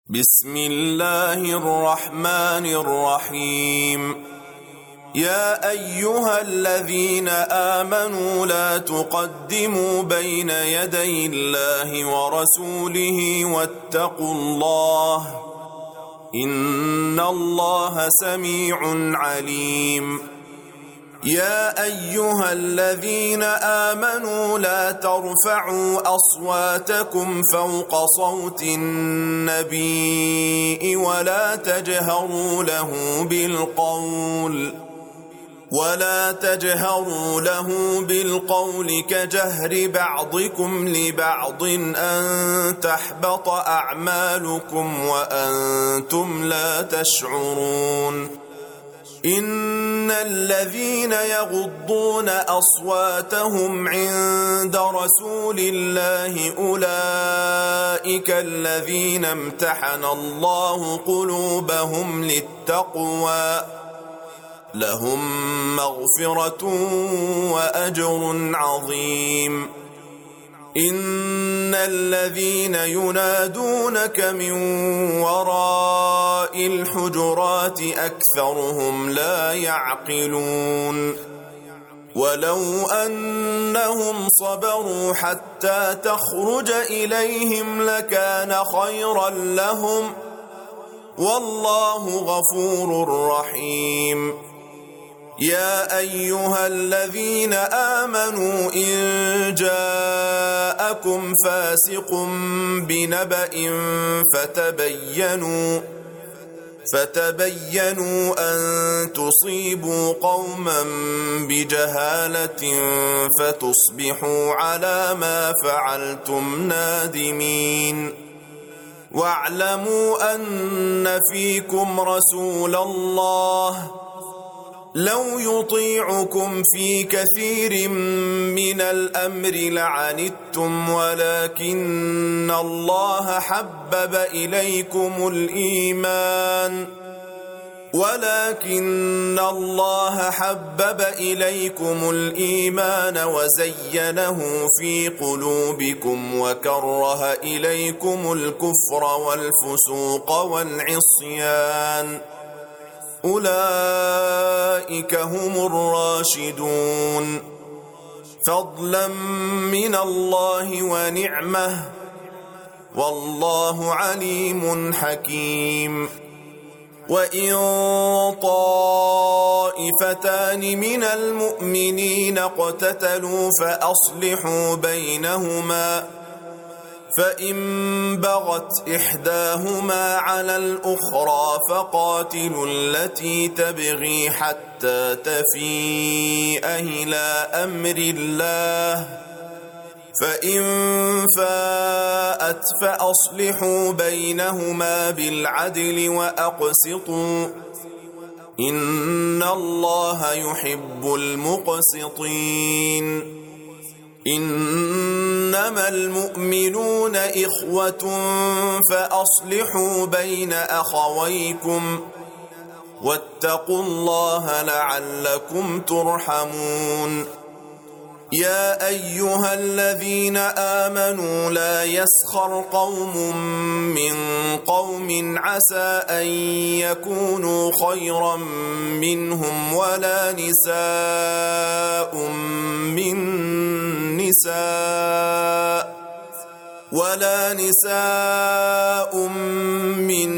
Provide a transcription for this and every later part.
بسم الله الرحمن الرحيم. يا أيها الذين آمنوا لا تقدموا بين يدي الله ورسوله واتقوا الله إن الله سميع عليم. يا أيها الذين آمنوا لا ترفعوا أصواتكم فوق صوت النبي ولا تجهروا له بالقول كجهر بعضكم لبعض أن تحبط أعمالكم وأنتم لا تشعرون. إن الذين يغضون أصواتهم عند رسول الله أولئك الذين امتحن الله قلوبهم للتقوى لهم مغفرة وأجر عظيم. إن الذين ينادونك من وراء الحجرات أكثرهم لا يعقلون. ولو أنهم صبروا حتى تخرج إليهم لكان خيرا لهم والله غفور رحيم. يا أيها الذين آمنوا إن جاءكم فاسق بنبأ فتبينوا أن تصيبوا قوما بجهالة فتصبحوا على ما فعلتم نادمين. واعلموا أن فيكم رسول الله لو يطيعكم في كثير من الأمر لعنتم ولكن الله حبب إليكم الإيمان وزينه في قلوبكم وكره إليكم الكفر والفسوق والعصيان أولئك هم الراشدون فضلا من الله ونعمة والله عليم حكيم. وإن طائفتان من المؤمنين اقتتلوا فأصلحوا بينهما فإن بغت إحداهما على الأخرى فقاتلوا التي تبغي حتى تفيء إلى أمر الله فإن فاءت فأصلحوا بينهما بالعدل وأقسطوا إن الله يحب المقسطين. إنما المؤمنون إخوة فأصلحوا بين أخويكم واتقوا الله لعلكم ترحمون. يا أيها الذين آمنوا لا يسخر قوم من قوم عسى أن يكونوا خيرا منهم ولا نساء من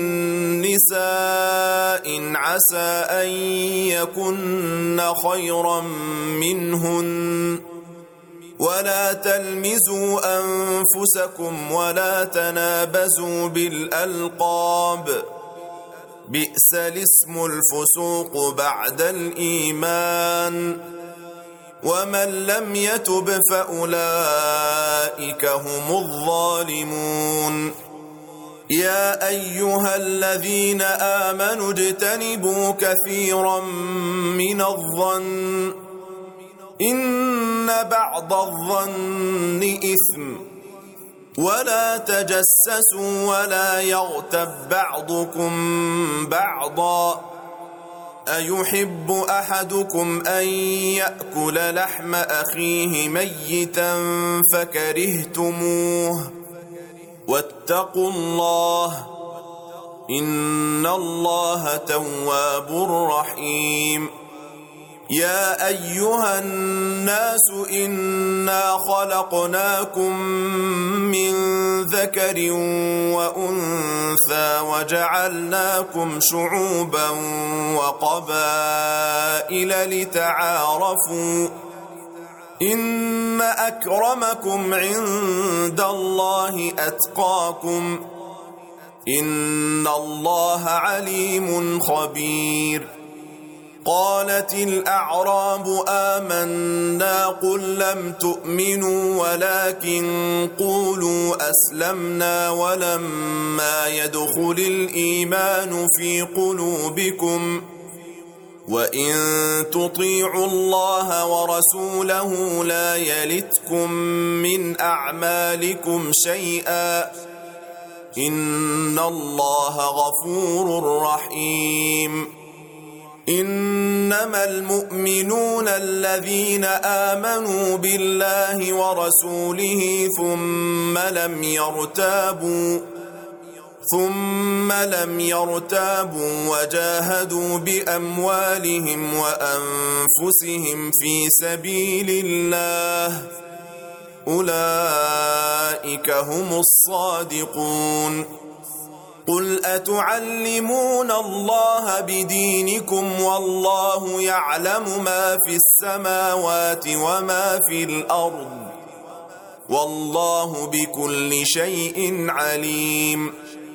نساء عسى أن يكن خيرا منهن ولا تلمزوا أنفسكم ولا تنابزوا بالألقاب بئس الاسم الفسوق بعد الإيمان ومن لم يتب فأولئك هم الظالمون. يا أيها الذين آمنوا اجتنبوا كثيرا من الظن إن بعض الظن إثم ولا تجسسوا ولا يغتب بعضكم بعضا أيحب أحدكم أن يأكل لحم أخيه ميتا فكرهتموه واتقوا الله إن الله تواب رحيم يا أيها الناس إنا خلقناكم من ذكر وأنثى وجعلناكم شعوبا وقبائل لتعارفوا إن أكرمكم عند الله أتقاكم إن الله عليم خبير قالت الأعراب آمنا قل لم تؤمنوا ولكن قولوا أسلمنا ولما يدخل الإيمان في قلوبكم وإن تطيعوا الله ورسوله لا يلتكم من أعمالكم شيئا إن الله غفور رحيم إنما المؤمنون الذين آمنوا بالله ورسوله ثم لم يرتابوا وجاهدوا بأموالهم وأنفسهم في سبيل الله أولئك هم الصادقون قل أتعلمون الله بدينكم والله يعلم ما في السماوات وما في الأرض والله بكل شيء عليم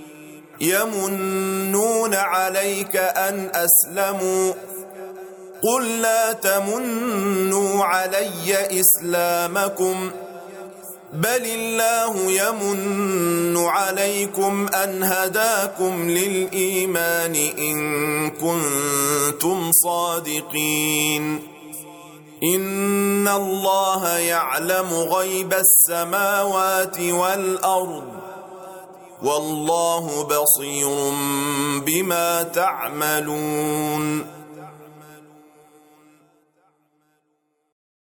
يمنون عليك أن أسلموا قل لا تمنوا علي إسلامكم بل الله يمن عليكم أن هداكم للإيمان إن كنتم صادقين إن الله يعلم غيب السماوات والأرض والله بصير بما تعملون